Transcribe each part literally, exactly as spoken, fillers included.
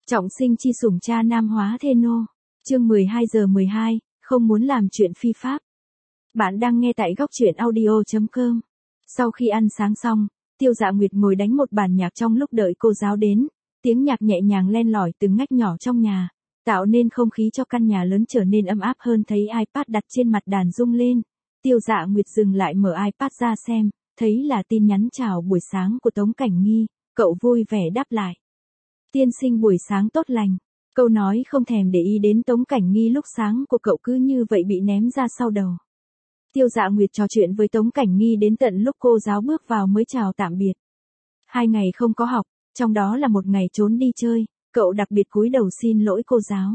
Trọng sinh chi sủng cha nam hóa thê nô. Chương mười hai giờ mười hai, không muốn làm chuyện phi pháp. Bạn đang nghe tại góc truyện audio chấm com. Sau khi ăn sáng xong, Tiêu Dạ Nguyệt ngồi đánh một bản nhạc trong lúc đợi cô giáo đến, tiếng nhạc nhẹ nhàng len lỏi từng ngách nhỏ trong nhà, tạo nên không khí cho căn nhà lớn trở nên ấm áp hơn. Thấy iPad đặt trên mặt đàn rung lên, Tiêu Dạ Nguyệt dừng lại mở iPad ra xem, thấy là tin nhắn chào buổi sáng của Tống Cảnh Nghi, cậu vui vẻ đáp lại. Tiên sinh buổi sáng tốt lành. Câu nói không thèm để ý đến Tống Cảnh Nghi lúc sáng của cậu cứ như vậy bị ném ra sau đầu. Tiêu Dạ Nguyệt trò chuyện với Tống Cảnh Nghi đến tận lúc cô giáo bước vào mới chào tạm biệt. Hai ngày không có học, trong đó là một ngày trốn đi chơi, cậu đặc biệt cúi đầu xin lỗi cô giáo.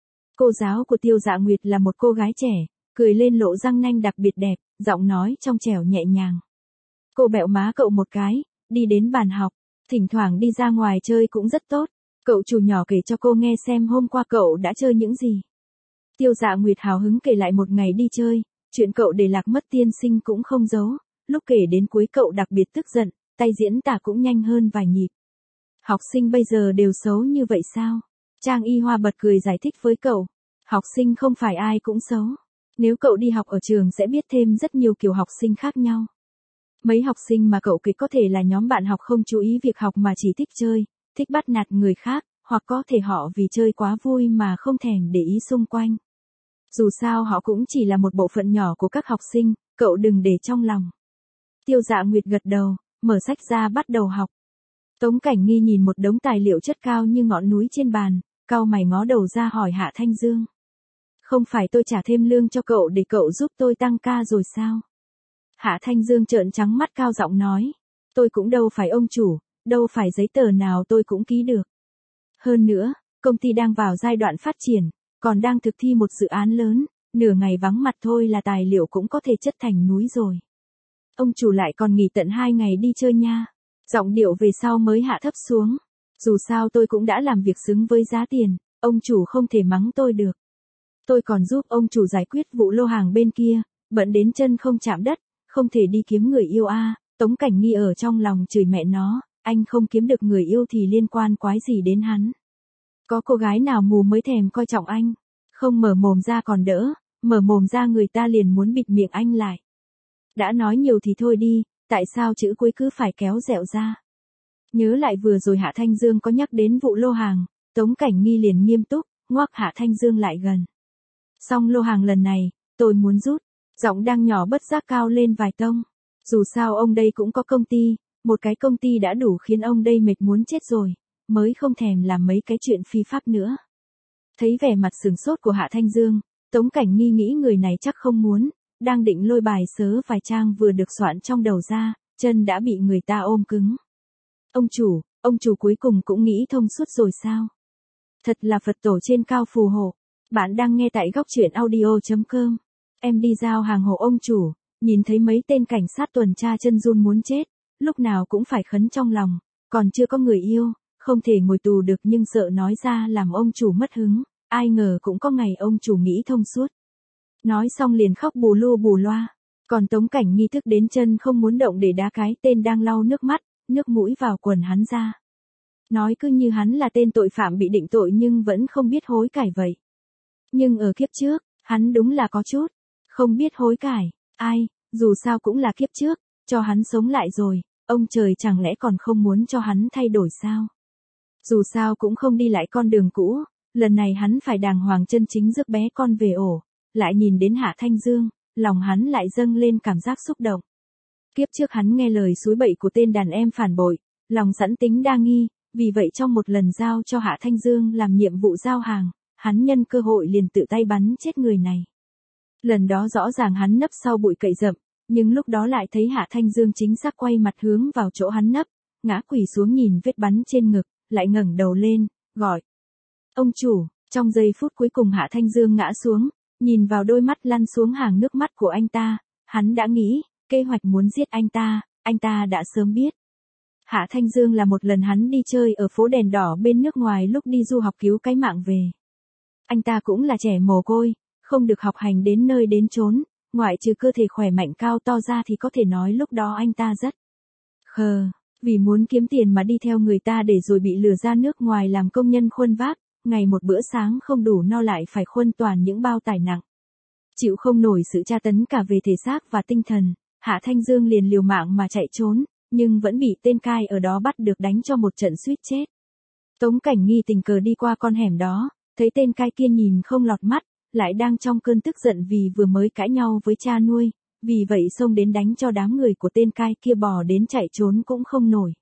Cô giáo của Tiêu Dạ Nguyệt là một cô gái trẻ, cười lên lộ răng nanh đặc biệt đẹp, giọng nói trong trẻo nhẹ nhàng. Cô bẹo má cậu một cái, đi đến bàn học, thỉnh thoảng đi ra ngoài chơi cũng rất tốt. Cậu chủ nhỏ kể cho cô nghe xem hôm qua cậu đã chơi những gì. Tiêu Dạ Nguyệt hào hứng kể lại một ngày đi chơi, chuyện cậu để lạc mất tiên sinh cũng không giấu, lúc kể đến cuối cậu đặc biệt tức giận, tay diễn tả cũng nhanh hơn vài nhịp. Học sinh bây giờ đều xấu như vậy sao? Trang Y Hoa bật cười giải thích với cậu, học sinh không phải ai cũng xấu. Nếu cậu đi học ở trường sẽ biết thêm rất nhiều kiểu học sinh khác nhau. Mấy học sinh mà cậu kể có thể là nhóm bạn học không chú ý việc học mà chỉ thích chơi, thích bắt nạt người khác, hoặc có thể họ vì chơi quá vui mà không thèm để ý xung quanh. Dù sao họ cũng chỉ là một bộ phận nhỏ của các học sinh, cậu đừng để trong lòng. Tiêu Dạ Nguyệt gật đầu, mở sách ra bắt đầu học. Tống Cảnh Nghi nhìn một đống tài liệu chất cao như ngọn núi trên bàn, cau mày ngó đầu ra hỏi Hạ Thanh Dương. Không phải tôi trả thêm lương cho cậu để cậu giúp tôi tăng ca rồi sao? Hạ Thanh Dương trợn trắng mắt cao giọng nói. Tôi cũng đâu phải ông chủ, đâu phải giấy tờ nào tôi cũng ký được. Hơn nữa, công ty đang vào giai đoạn phát triển, còn đang thực thi một dự án lớn, nửa ngày vắng mặt thôi là tài liệu cũng có thể chất thành núi rồi. Ông chủ lại còn nghỉ tận hai ngày đi chơi nha. Giọng điệu về sau mới hạ thấp xuống. Dù sao tôi cũng đã làm việc xứng với giá tiền, ông chủ không thể mắng tôi được. Tôi còn giúp ông chủ giải quyết vụ lô hàng bên kia, bận đến chân không chạm đất, không thể đi kiếm người yêu a. À. Tống Cảnh Nghi ở trong lòng chửi mẹ nó, anh không kiếm được người yêu thì liên quan quái gì đến hắn. Có cô gái nào mù mới thèm coi trọng anh, không mở mồm ra còn đỡ, mở mồm ra người ta liền muốn bịt miệng anh lại. Đã nói nhiều thì thôi đi, tại sao chữ cuối cứ phải kéo dẹo ra. Nhớ lại vừa rồi Hạ Thanh Dương có nhắc đến vụ lô hàng, Tống Cảnh Nghi liền nghiêm túc, ngoắc Hạ Thanh Dương lại gần. Xong lô hàng lần này, tôi muốn rút, giọng đang nhỏ bất giác cao lên vài tông. Dù sao ông đây cũng có công ty, một cái công ty đã đủ khiến ông đây mệt muốn chết rồi, mới không thèm làm mấy cái chuyện phi pháp nữa. Thấy vẻ mặt sửng sốt của Hạ Thanh Dương, Tống Cảnh Nghi nghĩ người này chắc không muốn, đang định lôi bài sớ vài trang vừa được soạn trong đầu ra, chân đã bị người ta ôm cứng. Ông chủ, ông chủ cuối cùng cũng nghĩ thông suốt rồi sao? Thật là Phật tổ trên cao phù hộ. Bạn đang nghe tại góc truyện audio chấm com. Em đi giao hàng hộ ông chủ, nhìn thấy mấy tên cảnh sát tuần tra chân run muốn chết, lúc nào cũng phải khấn trong lòng, còn chưa có người yêu, không thể ngồi tù được nhưng sợ nói ra làm ông chủ mất hứng, ai ngờ cũng có ngày ông chủ nghĩ thông suốt. Nói xong liền khóc bù lu bù loa, còn Tống Cảnh Nghi thức đến chân không muốn động để đá cái tên đang lau nước mắt, nước mũi vào quần hắn ra. Nói cứ như hắn là tên tội phạm bị định tội nhưng vẫn không biết hối cải vậy. Nhưng ở kiếp trước, hắn đúng là có chút, không biết hối cải, ai, dù sao cũng là kiếp trước, cho hắn sống lại rồi, ông trời chẳng lẽ còn không muốn cho hắn thay đổi sao? Dù sao cũng không đi lại con đường cũ, lần này hắn phải đàng hoàng chân chính rước bé con về ổ, lại nhìn đến Hạ Thanh Dương, lòng hắn lại dâng lên cảm giác xúc động. Kiếp trước hắn nghe lời xúi bậy của tên đàn em phản bội, lòng sẵn tính đa nghi, vì vậy trong một lần giao cho Hạ Thanh Dương làm nhiệm vụ giao hàng, hắn nhân cơ hội liền tự tay bắn chết người này. Lần đó rõ ràng hắn nấp sau bụi cậy rậm, nhưng lúc đó lại thấy Hạ Thanh Dương chính xác quay mặt hướng vào chỗ hắn nấp, ngã quỳ xuống nhìn vết bắn trên ngực, lại ngẩng đầu lên, gọi. Ông chủ, trong giây phút cuối cùng Hạ Thanh Dương ngã xuống, nhìn vào đôi mắt lăn xuống hàng nước mắt của anh ta, hắn đã nghĩ, kế hoạch muốn giết anh ta, anh ta đã sớm biết. Hạ Thanh Dương là một lần hắn đi chơi ở phố đèn đỏ bên nước ngoài lúc đi du học cứu cái mạng về. Anh ta cũng là trẻ mồ côi, không được học hành đến nơi đến chốn, ngoại trừ cơ thể khỏe mạnh cao to ra thì có thể nói lúc đó anh ta rất khờ. Vì muốn kiếm tiền mà đi theo người ta để rồi bị lừa ra nước ngoài làm công nhân khuân vác, ngày một bữa sáng không đủ no lại phải khuân toàn những bao tải nặng. Chịu không nổi sự tra tấn cả về thể xác và tinh thần, Hạ Thanh Dương liền liều mạng mà chạy trốn, nhưng vẫn bị tên cai ở đó bắt được đánh cho một trận suýt chết. Tống Cảnh Nghi tình cờ đi qua con hẻm đó, thấy tên cai kia nhìn không lọt mắt, lại đang trong cơn tức giận vì vừa mới cãi nhau với cha nuôi, vì vậy xông đến đánh cho đám người của tên cai kia bò đến chạy trốn cũng không nổi.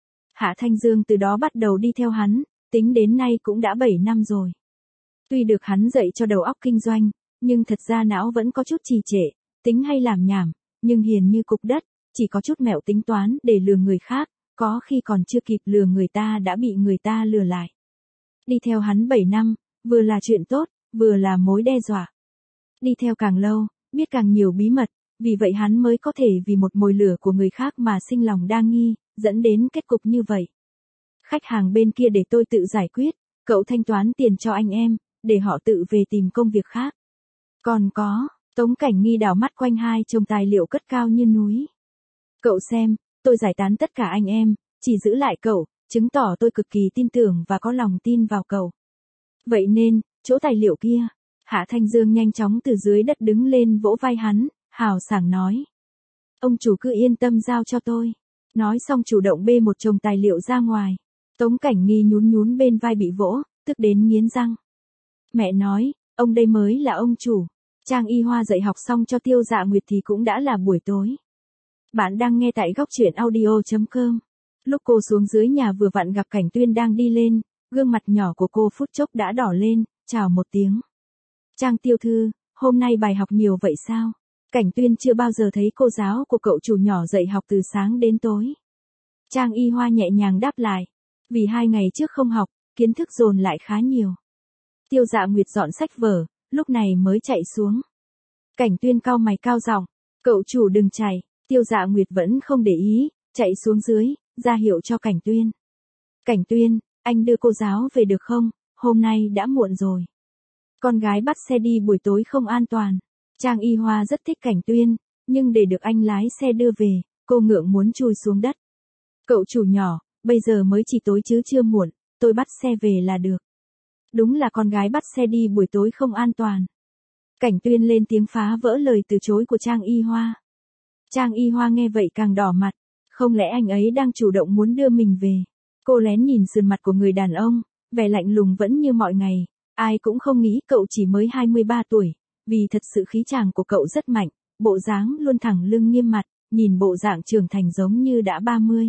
Hạ Thanh Dương từ đó bắt đầu đi theo hắn, tính đến nay cũng đã bảy năm rồi. Tuy được hắn dạy cho đầu óc kinh doanh, nhưng thật ra não vẫn có chút trì trệ, tính hay làm nhảm, nhưng hiền như cục đất, chỉ có chút mẹo tính toán để lừa người khác, có khi còn chưa kịp lừa người ta đã bị người ta lừa lại. Đi theo hắn bảy năm, vừa là chuyện tốt, vừa là mối đe dọa. Đi theo càng lâu, biết càng nhiều bí mật, vì vậy hắn mới có thể vì một mồi lửa của người khác mà sinh lòng đa nghi, dẫn đến kết cục như vậy. Khách hàng bên kia để tôi tự giải quyết, cậu thanh toán tiền cho anh em, để họ tự về tìm công việc khác. Còn có, Tống Cảnh Nghi đảo mắt quanh hai chồng tài liệu cất cao như núi. Cậu xem, tôi giải tán tất cả anh em, chỉ giữ lại cậu, chứng tỏ tôi cực kỳ tin tưởng và có lòng tin vào cậu. Vậy nên, chỗ tài liệu kia, Hạ Thanh Dương nhanh chóng từ dưới đất đứng lên vỗ vai hắn, hào sảng nói. Ông chủ cứ yên tâm giao cho tôi. Nói xong chủ động bê một chồng tài liệu ra ngoài. Tống Cảnh Nghi nhún nhún bên vai bị vỗ, tức đến nghiến răng. Mẹ nói, ông đây mới là ông chủ. Trang Y Hoa dạy học xong cho Tiêu Dạ Nguyệt thì cũng đã là buổi tối. Bạn đang nghe tại góc truyện audio chấm com. Lúc cô xuống dưới nhà vừa vặn gặp Cảnh Tuyên đang đi lên, gương mặt nhỏ của cô phút chốc đã đỏ lên, chào một tiếng. Trang tiểu thư, hôm nay bài học nhiều vậy sao? Cảnh Tuyên chưa bao giờ thấy cô giáo của cậu chủ nhỏ dạy học từ sáng đến tối. Trang Y Hoa nhẹ nhàng đáp lại. Vì hai ngày trước không học, kiến thức dồn lại khá nhiều. Tiêu Dạ Nguyệt dọn sách vở, lúc này mới chạy xuống. Cảnh Tuyên cau mày cao giọng, cậu chủ đừng chạy. Tiêu Dạ Nguyệt vẫn không để ý, chạy xuống dưới, ra hiệu cho Cảnh Tuyên. Cảnh Tuyên, anh đưa cô giáo về được không? Hôm nay đã muộn rồi. Con gái bắt xe đi buổi tối không an toàn. Trang Y Hoa rất thích Cảnh Tuyên, nhưng để được anh lái xe đưa về, cô ngượng muốn chui xuống đất. Cậu chủ nhỏ, bây giờ mới chỉ tối chứ chưa muộn, tôi bắt xe về là được. Đúng là con gái bắt xe đi buổi tối không an toàn. Cảnh Tuyên lên tiếng phá vỡ lời từ chối của Trang Y Hoa. Trang Y Hoa nghe vậy càng đỏ mặt, không lẽ anh ấy đang chủ động muốn đưa mình về. Cô lén nhìn sườn mặt của người đàn ông, vẻ lạnh lùng vẫn như mọi ngày, ai cũng không nghĩ cậu chỉ mới hai mươi ba tuổi, vì thật sự khí chàng của cậu rất mạnh, bộ dáng luôn thẳng lưng nghiêm mặt, nhìn bộ dạng trưởng thành giống như đã ba mươi.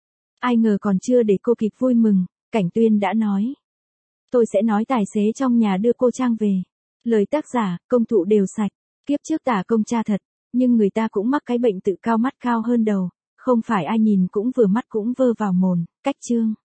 Ai ngờ còn chưa để cô kịp vui mừng, Cảnh Tuyên đã nói. Tôi sẽ nói tài xế trong nhà đưa cô Trang về. Lời tác giả, công thụ đều sạch, kiếp trước tả công cha thật, nhưng người ta cũng mắc cái bệnh tự cao mắt cao hơn đầu, không phải ai nhìn cũng vừa mắt cũng vơ vào mồm, cách chương.